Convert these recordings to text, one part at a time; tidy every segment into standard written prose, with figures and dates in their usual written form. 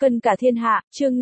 Cân cả thiên hạ, chương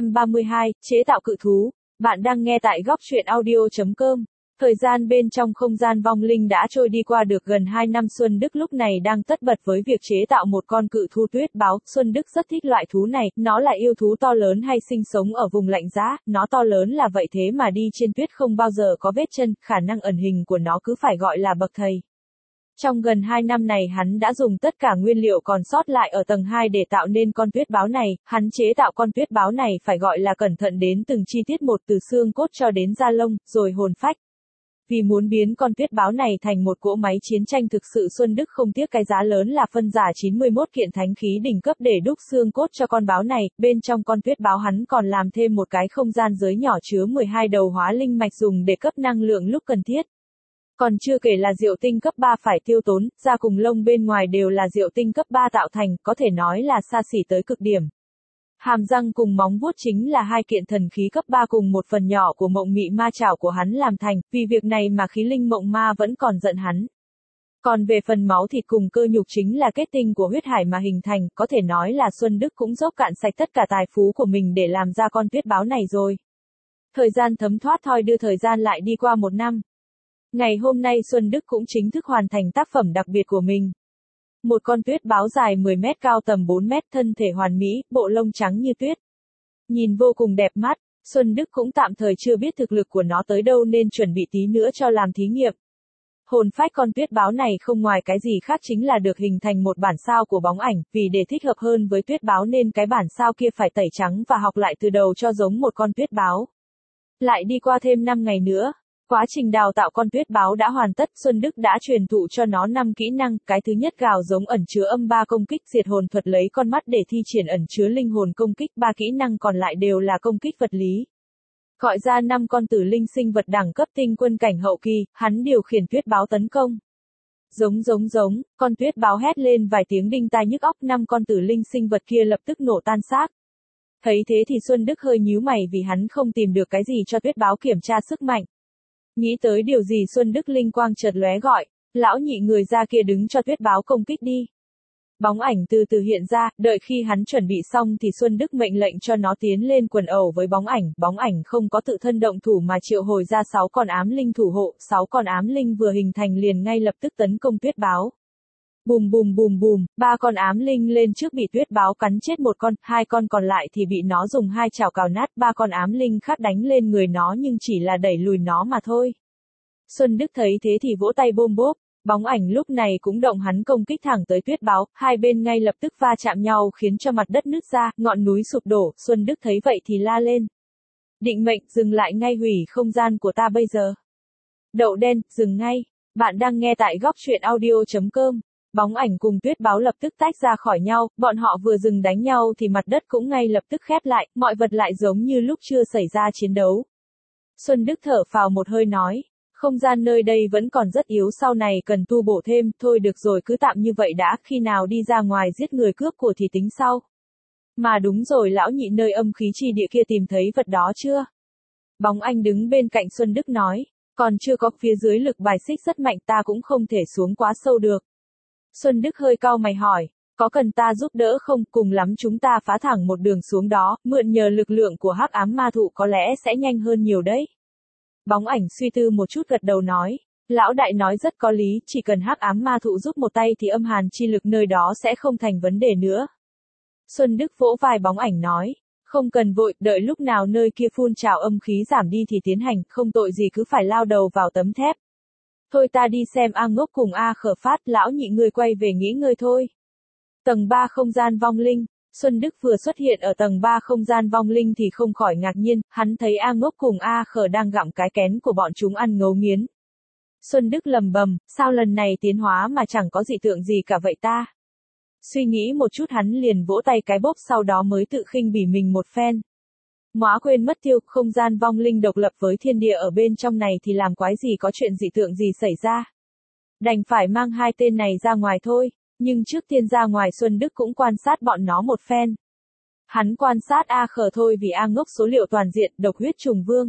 532, chế tạo cự thú. Bạn đang nghe tại góc truyện audio.com. Thời gian bên trong không gian vong linh đã trôi đi qua được gần 2 năm. Xuân Đức lúc này đang tất bật với việc chế tạo một con cự thú tuyết báo. Xuân Đức rất thích loại thú này, nó là yêu thú to lớn hay sinh sống ở vùng lạnh giá, nó to lớn là vậy thế mà đi trên tuyết không bao giờ có vết chân, khả năng ẩn hình của nó cứ phải gọi là bậc thầy. Trong gần 2 năm này hắn đã dùng tất cả nguyên liệu còn sót lại ở tầng 2 để tạo nên con tuyết báo này, hắn chế tạo con tuyết báo này phải gọi là cẩn thận đến từng chi tiết một từ xương cốt cho đến da lông, rồi hồn phách. Vì muốn biến con tuyết báo này thành một cỗ máy chiến tranh thực sự, Xuân Đức không tiếc cái giá lớn là phân giả 91 kiện thánh khí đỉnh cấp để đúc xương cốt cho con báo này. Bên trong con tuyết báo hắn còn làm thêm một cái không gian giới nhỏ chứa 12 đầu hóa linh mạch dùng để cấp năng lượng lúc cần thiết. Còn chưa kể là diệu tinh cấp 3 phải tiêu tốn, da cùng lông bên ngoài đều là diệu tinh cấp 3 tạo thành, có thể nói là xa xỉ tới cực điểm. Hàm răng cùng móng vuốt chính là hai kiện thần khí cấp 3 cùng một phần nhỏ của mộng mị ma chảo của hắn làm thành, vì việc này mà khí linh mộng ma vẫn còn giận hắn. Còn về phần máu thịt cùng cơ nhục chính là kết tinh của huyết hải mà hình thành, có thể nói là Xuân Đức cũng dốc cạn sạch tất cả tài phú của mình để làm ra con tuyết báo này rồi. Thời gian thấm thoát thoi đưa, thời gian lại đi qua 1 năm. Ngày hôm nay Xuân Đức cũng chính thức hoàn thành tác phẩm đặc biệt của mình. Một con tuyết báo dài 10 mét, cao tầm 4 mét, thân thể hoàn mỹ, bộ lông trắng như tuyết. Nhìn vô cùng đẹp mắt, Xuân Đức cũng tạm thời chưa biết thực lực của nó tới đâu nên chuẩn bị tí nữa cho làm thí nghiệm. Hồn phách con tuyết báo này không ngoài cái gì khác chính là được hình thành một bản sao của bóng ảnh, vì để thích hợp hơn với tuyết báo nên cái bản sao kia phải tẩy trắng và học lại từ đầu cho giống một con tuyết báo. Lại đi qua thêm 5 ngày nữa. Quá trình đào tạo con tuyết báo đã hoàn tất, Xuân Đức đã truyền thụ cho nó 5 kỹ năng, cái thứ nhất gào giống ẩn chứa âm 3 công kích, diệt hồn thuật lấy con mắt để thi triển ẩn chứa linh hồn công kích, 3 kỹ năng còn lại đều là công kích vật lý. Gọi ra 5 con tử linh sinh vật đẳng cấp tinh quân cảnh hậu kỳ, hắn điều khiển tuyết báo tấn công. Giống, con tuyết báo hét lên vài tiếng đinh tai nhức óc, 5 con tử linh sinh vật kia lập tức nổ tan xác. Thấy thế thì Xuân Đức hơi nhíu mày vì hắn không tìm được cái gì cho tuyết báo kiểm tra sức mạnh. Nghĩ tới điều gì Xuân Đức linh quang chợt lóe gọi, lão nhị người ra kia đứng cho tuyết báo công kích đi. Bóng ảnh từ từ hiện ra, đợi khi hắn chuẩn bị xong thì Xuân Đức mệnh lệnh cho nó tiến lên quần ẩu với bóng ảnh không có tự thân động thủ mà triệu hồi ra 6 con ám linh thủ hộ, 6 con ám linh vừa hình thành liền ngay lập tức tấn công tuyết báo. Bùm, 3 con ám linh lên trước bị tuyết báo cắn chết 1 con, 2 con còn lại thì bị nó dùng 2 chảo cào nát, 3 con ám linh khác đánh lên người nó nhưng chỉ là đẩy lùi nó mà thôi. Xuân Đức thấy thế thì vỗ tay bôm bốp, bóng ảnh lúc này cũng động, hắn công kích thẳng tới tuyết báo, hai bên ngay lập tức va chạm nhau khiến cho mặt đất nứt ra, ngọn núi sụp đổ, Xuân Đức thấy vậy thì la lên. Định mệnh, dừng lại ngay, hủy không gian của ta bây giờ. Đậu đen, dừng ngay. Bạn đang nghe tại góc truyện audio.com. Bóng ảnh cùng tuyết báo lập tức tách ra khỏi nhau, bọn họ vừa dừng đánh nhau thì mặt đất cũng ngay lập tức khép lại, mọi vật lại giống như lúc chưa xảy ra chiến đấu. Xuân Đức thở phào một hơi nói, không gian nơi đây vẫn còn rất yếu, sau này cần tu bổ thêm, thôi được rồi cứ tạm như vậy đã, khi nào đi ra ngoài giết người cướp của thì tính sau. Mà đúng rồi, lão nhị nơi âm khí chi địa kia tìm thấy vật đó chưa? Bóng ảnh đứng bên cạnh Xuân Đức nói, còn chưa có, phía dưới lực bài xích rất mạnh, ta cũng không thể xuống quá sâu được. Xuân Đức hơi cau mày hỏi, có cần ta giúp đỡ không, cùng lắm chúng ta phá thẳng một đường xuống đó, mượn nhờ lực lượng của hắc ám ma thụ có lẽ sẽ nhanh hơn nhiều đấy. Bóng ảnh suy tư một chút gật đầu nói, lão đại nói rất có lý, chỉ cần hắc ám ma thụ giúp một tay thì âm hàn chi lực nơi đó sẽ không thành vấn đề nữa. Xuân Đức vỗ vai bóng ảnh nói, không cần vội, đợi lúc nào nơi kia phun trào âm khí giảm đi thì tiến hành, không tội gì cứ phải lao đầu vào tấm thép. Thôi ta đi xem A Ngốc cùng A Khở Phát, lão nhị người quay về nghỉ ngơi thôi. Tầng 3 không gian vong linh, Xuân Đức vừa xuất hiện ở tầng 3 không gian vong linh thì không khỏi ngạc nhiên, hắn thấy A Ngốc cùng A Khở đang gặm cái kén của bọn chúng ăn ngấu nghiến. Xuân Đức lầm bầm, sao lần này tiến hóa mà chẳng có dị tượng gì cả vậy ta? Suy nghĩ một chút hắn liền vỗ tay cái bốp, sau đó mới tự khinh bỉ mình một phen. Móa quên mất tiêu, không gian vong linh độc lập với thiên địa ở bên trong này thì làm quái gì có chuyện dị tượng gì xảy ra. Đành phải mang hai tên này ra ngoài thôi, nhưng trước tiên ra ngoài Xuân Đức cũng quan sát bọn nó một phen. Hắn quan sát A Khở thôi vì A Ngốc số liệu toàn diện, độc huyết trùng vương.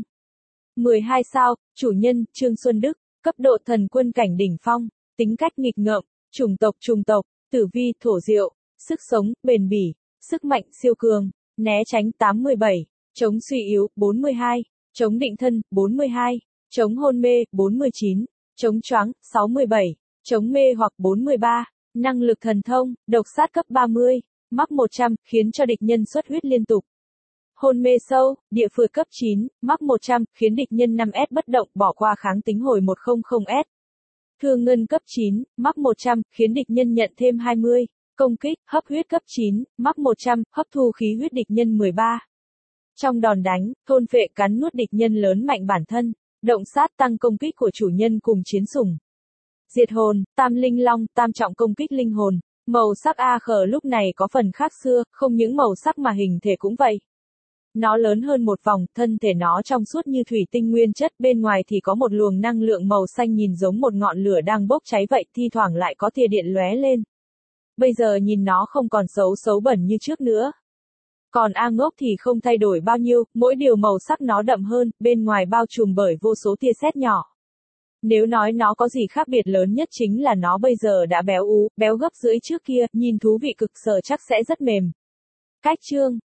12 sao, chủ nhân, Trương Xuân Đức, cấp độ thần quân cảnh đỉnh phong, tính cách nghịch ngợm, trùng tộc, tử vi, thổ diệu, sức sống, bền bỉ, sức mạnh siêu cường, Né tránh 87. Chống suy yếu 42. Chống định thân 42. Chống hôn mê 49. Chống choáng 67. Chống mê hoặc 43. Năng lực thần thông, độc sát cấp 30. Mắc 100, khiến cho địch nhân xuất huyết liên tục. Hôn mê sâu, địa phược cấp 9, mắc 100, khiến địch nhân 5S bất động, bỏ qua kháng tính hồi 100S. Thương ngân cấp 9, mắc 100, khiến địch nhân nhận thêm 20. Công kích, hấp huyết cấp 9, mắc 100, hấp thu khí huyết địch nhân 13. Trong đòn đánh, thôn phệ cắn nuốt địch nhân lớn mạnh bản thân. Động sát tăng công kích của chủ nhân cùng chiến sủng. Diệt hồn, tam linh long, tam trọng công kích linh hồn. Màu sắc A khờ lúc này có phần khác xưa, không những màu sắc mà hình thể cũng vậy. Nó lớn hơn một vòng, thân thể nó trong suốt như thủy tinh nguyên chất, bên ngoài thì có một luồng năng lượng màu xanh nhìn giống một ngọn lửa đang bốc cháy vậy, thi thoảng lại có tia điện lóe lên. Bây giờ nhìn nó không còn xấu bẩn như trước nữa. Còn A ngốc thì không thay đổi bao nhiêu, mỗi điều màu sắc nó đậm hơn, bên ngoài bao trùm bởi vô số tia sét nhỏ. Nếu nói nó có gì khác biệt lớn nhất chính là nó bây giờ đã béo ú, béo gấp rưỡi trước kia, nhìn thú vị cực, sợ chắc sẽ rất mềm. Cách chương